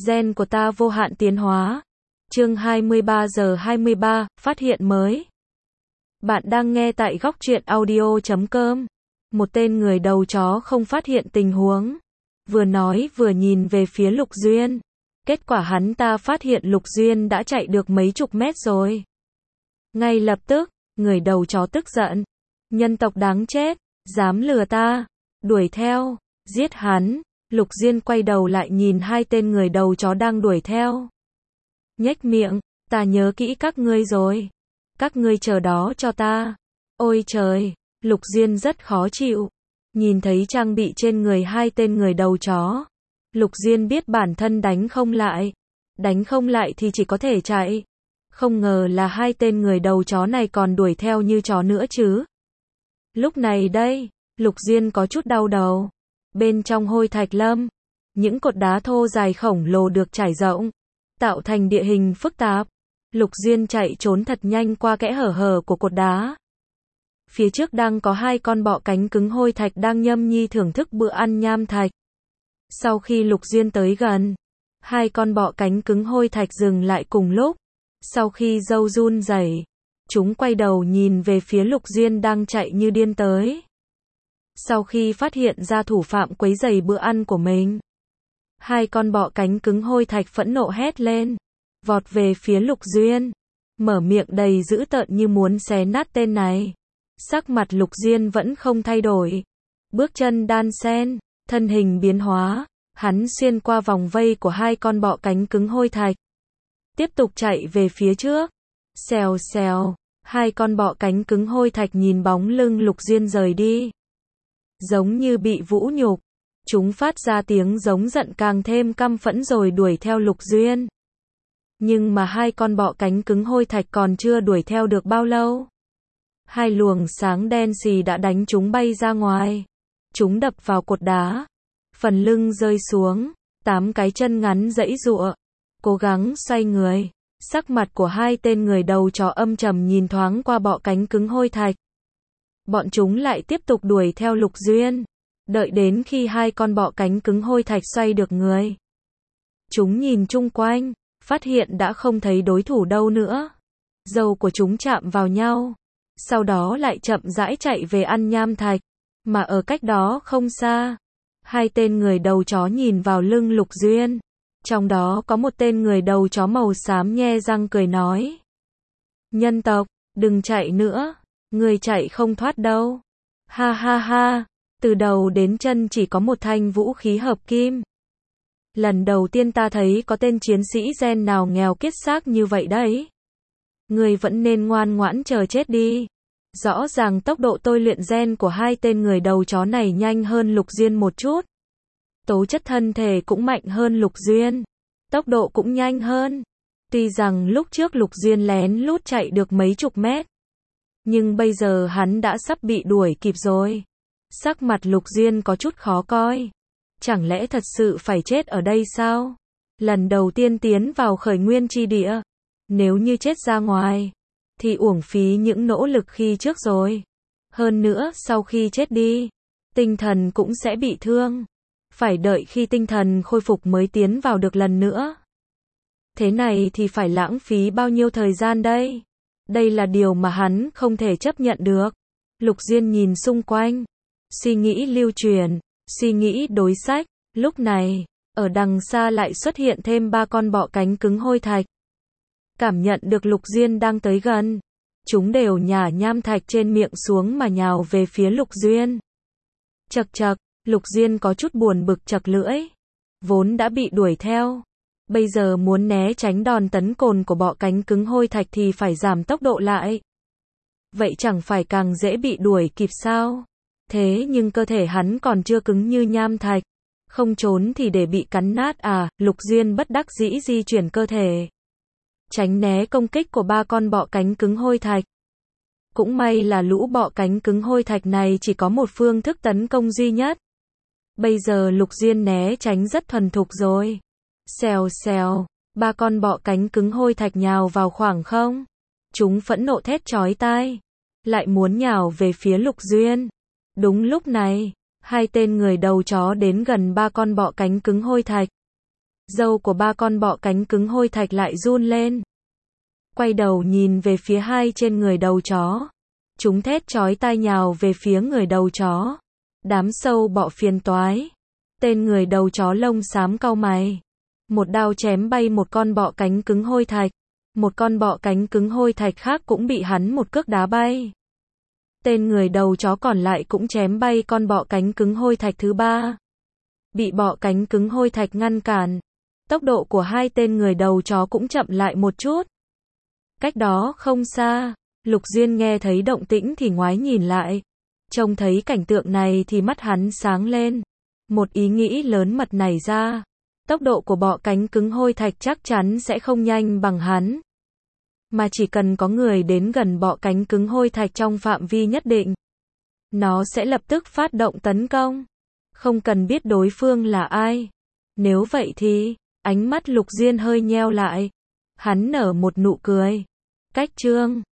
Gen của ta vô hạn tiến hóa. Chương 23 giờ 23, phát hiện mới. Bạn đang nghe tại góc truyện audio.com. Một tên người đầu chó không phát hiện tình huống. Vừa nói vừa nhìn về phía Lục Duyên. Kết quả hắn ta phát hiện Lục Duyên đã chạy được mấy chục mét rồi. Ngay lập tức, người đầu chó tức giận. Nhân tộc đáng chết, dám lừa ta, đuổi theo, giết hắn. Lục Duyên quay đầu lại nhìn hai tên người đầu chó đang đuổi theo. Nhếch miệng, ta nhớ kỹ các ngươi rồi. Các ngươi chờ đó cho ta. Ôi trời, Lục Duyên rất khó chịu. Nhìn thấy trang bị trên người hai tên người đầu chó. Lục Duyên biết bản thân đánh không lại. Đánh không lại thì chỉ có thể chạy. Không ngờ là hai tên người đầu chó này còn đuổi theo như chó nữa chứ. Lúc này đây, Lục Duyên có chút đau đầu. Bên trong hôi thạch lâm, những cột đá thô dài khổng lồ được trải rộng, tạo thành địa hình phức tạp. Lục Duyên chạy trốn thật nhanh qua kẽ hở của cột đá. Phía trước đang có hai con bọ cánh cứng hôi thạch đang nhâm nhi thưởng thức bữa ăn nham thạch. Sau khi Lục Duyên tới gần, hai con bọ cánh cứng hôi thạch dừng lại cùng lúc. Sau khi râu run rẩy, chúng quay đầu nhìn về phía Lục Duyên đang chạy như điên tới. Sau khi phát hiện ra thủ phạm quấy rầy bữa ăn của mình, hai con bọ cánh cứng hôi thạch phẫn nộ hét lên, vọt về phía Lục Duyên, mở miệng đầy dữ tợn như muốn xé nát tên này. Sắc mặt Lục Duyên vẫn không thay đổi, bước chân đan sen, thân hình biến hóa, hắn xuyên qua vòng vây của hai con bọ cánh cứng hôi thạch, tiếp tục chạy về phía trước. Xèo xèo, hai con bọ cánh cứng hôi thạch nhìn bóng lưng Lục Duyên rời đi, giống như bị vũ nhục. Chúng phát ra tiếng giống giận càng thêm căm phẫn rồi đuổi theo Lục Duyên. Nhưng mà hai con bọ cánh cứng hôi thạch còn chưa đuổi theo được bao lâu. Hai luồng sáng đen xì đã đánh chúng bay ra ngoài. Chúng đập vào cột đá. Phần lưng rơi xuống. 8 cái chân ngắn giãy giụa. Cố gắng xoay người. Sắc mặt của hai tên người đầu chó âm trầm nhìn thoáng qua bọ cánh cứng hôi thạch. Bọn chúng lại tiếp tục đuổi theo Lục Duyên. Đợi đến khi hai con bọ cánh cứng hôi thạch xoay được người, chúng nhìn chung quanh, phát hiện đã không thấy đối thủ đâu nữa. Râu của chúng chạm vào nhau, sau đó lại chậm rãi chạy về ăn nham thạch. Mà ở cách đó không xa, hai tên người đầu chó nhìn vào lưng Lục Duyên. Trong đó có một tên người đầu chó màu xám nhe răng cười nói: Nhân tộc, đừng chạy nữa, người chạy không thoát đâu. Ha ha ha. Từ đầu đến chân chỉ có một thanh vũ khí hợp kim. Lần đầu tiên ta thấy có tên chiến sĩ gen nào nghèo kiết xác như vậy đấy. Người vẫn nên ngoan ngoãn chờ chết đi. Rõ ràng tốc độ tôi luyện gen của hai tên người đầu chó này nhanh hơn Lục Duyên một chút. Tố chất thân thể cũng mạnh hơn Lục Duyên. Tốc độ cũng nhanh hơn. Tuy rằng lúc trước Lục Duyên lén lút chạy được mấy chục mét, nhưng bây giờ hắn đã sắp bị đuổi kịp rồi. Sắc mặt Lục Duyên có chút khó coi. Chẳng lẽ thật sự phải chết ở đây sao? Lần đầu tiên tiến vào khởi nguyên chi địa. Nếu như chết ra ngoài, thì uổng phí những nỗ lực khi trước rồi. Hơn nữa sau khi chết đi, tinh thần cũng sẽ bị thương. Phải đợi khi tinh thần khôi phục mới tiến vào được lần nữa. Thế này thì phải lãng phí bao nhiêu thời gian đây? Đây là điều mà hắn không thể chấp nhận được. Lục Duyên nhìn xung quanh, suy nghĩ lưu truyền, suy nghĩ đối sách. Lúc này, ở đằng xa lại xuất hiện thêm 3 con bọ cánh cứng hôi thạch. Cảm nhận được Lục Duyên đang tới gần, chúng đều nhả nham thạch trên miệng xuống mà nhào về phía Lục Duyên. Chậc chậc, Lục Duyên có chút buồn bực chậc lưỡi. Vốn đã bị đuổi theo, bây giờ muốn né tránh đòn tấn công của bọ cánh cứng hôi thạch thì phải giảm tốc độ lại. Vậy chẳng phải càng dễ bị đuổi kịp sao? Thế nhưng cơ thể hắn còn chưa cứng như nham thạch. Không trốn thì để bị cắn nát à? Lục Duyên bất đắc dĩ di chuyển cơ thể, tránh né công kích của 3 con bọ cánh cứng hôi thạch. Cũng may là lũ bọ cánh cứng hôi thạch này chỉ có một phương thức tấn công duy nhất. Bây giờ Lục Duyên né tránh rất thuần thục rồi. Xèo xèo, 3 con bọ cánh cứng hôi thạch nhào vào khoảng không. Chúng phẫn nộ thét chói tai, lại muốn nhào về phía Lục Duyên. Đúng lúc này, hai tên người đầu chó đến gần 3 con bọ cánh cứng hôi thạch. Râu của ba con bọ cánh cứng hôi thạch lại run lên. Quay đầu nhìn về phía hai trên người đầu chó. Chúng thét chói tai nhào về phía người đầu chó. Đám sâu bọ phiền toái. Tên người đầu chó lông xám cau mày. Một đao chém bay một con bọ cánh cứng hôi thạch. Một con bọ cánh cứng hôi thạch khác cũng bị hắn một cước đá bay. Tên người đầu chó còn lại cũng chém bay con bọ cánh cứng hôi thạch thứ ba. Bị bọ cánh cứng hôi thạch ngăn cản. Tốc độ của hai tên người đầu chó cũng chậm lại một chút. Cách đó không xa, Lục Duyên nghe thấy động tĩnh thì ngoái nhìn lại. Trông thấy cảnh tượng này thì mắt hắn sáng lên. Một ý nghĩ lớn mật nảy ra. Tốc độ của bọ cánh cứng hôi thạch chắc chắn sẽ không nhanh bằng hắn. Mà chỉ cần có người đến gần bọ cánh cứng hôi thạch trong phạm vi nhất định, nó sẽ lập tức phát động tấn công. Không cần biết đối phương là ai. Nếu vậy thì, ánh mắt Lục Diên hơi nheo lại. Hắn nở một nụ cười. Cách chương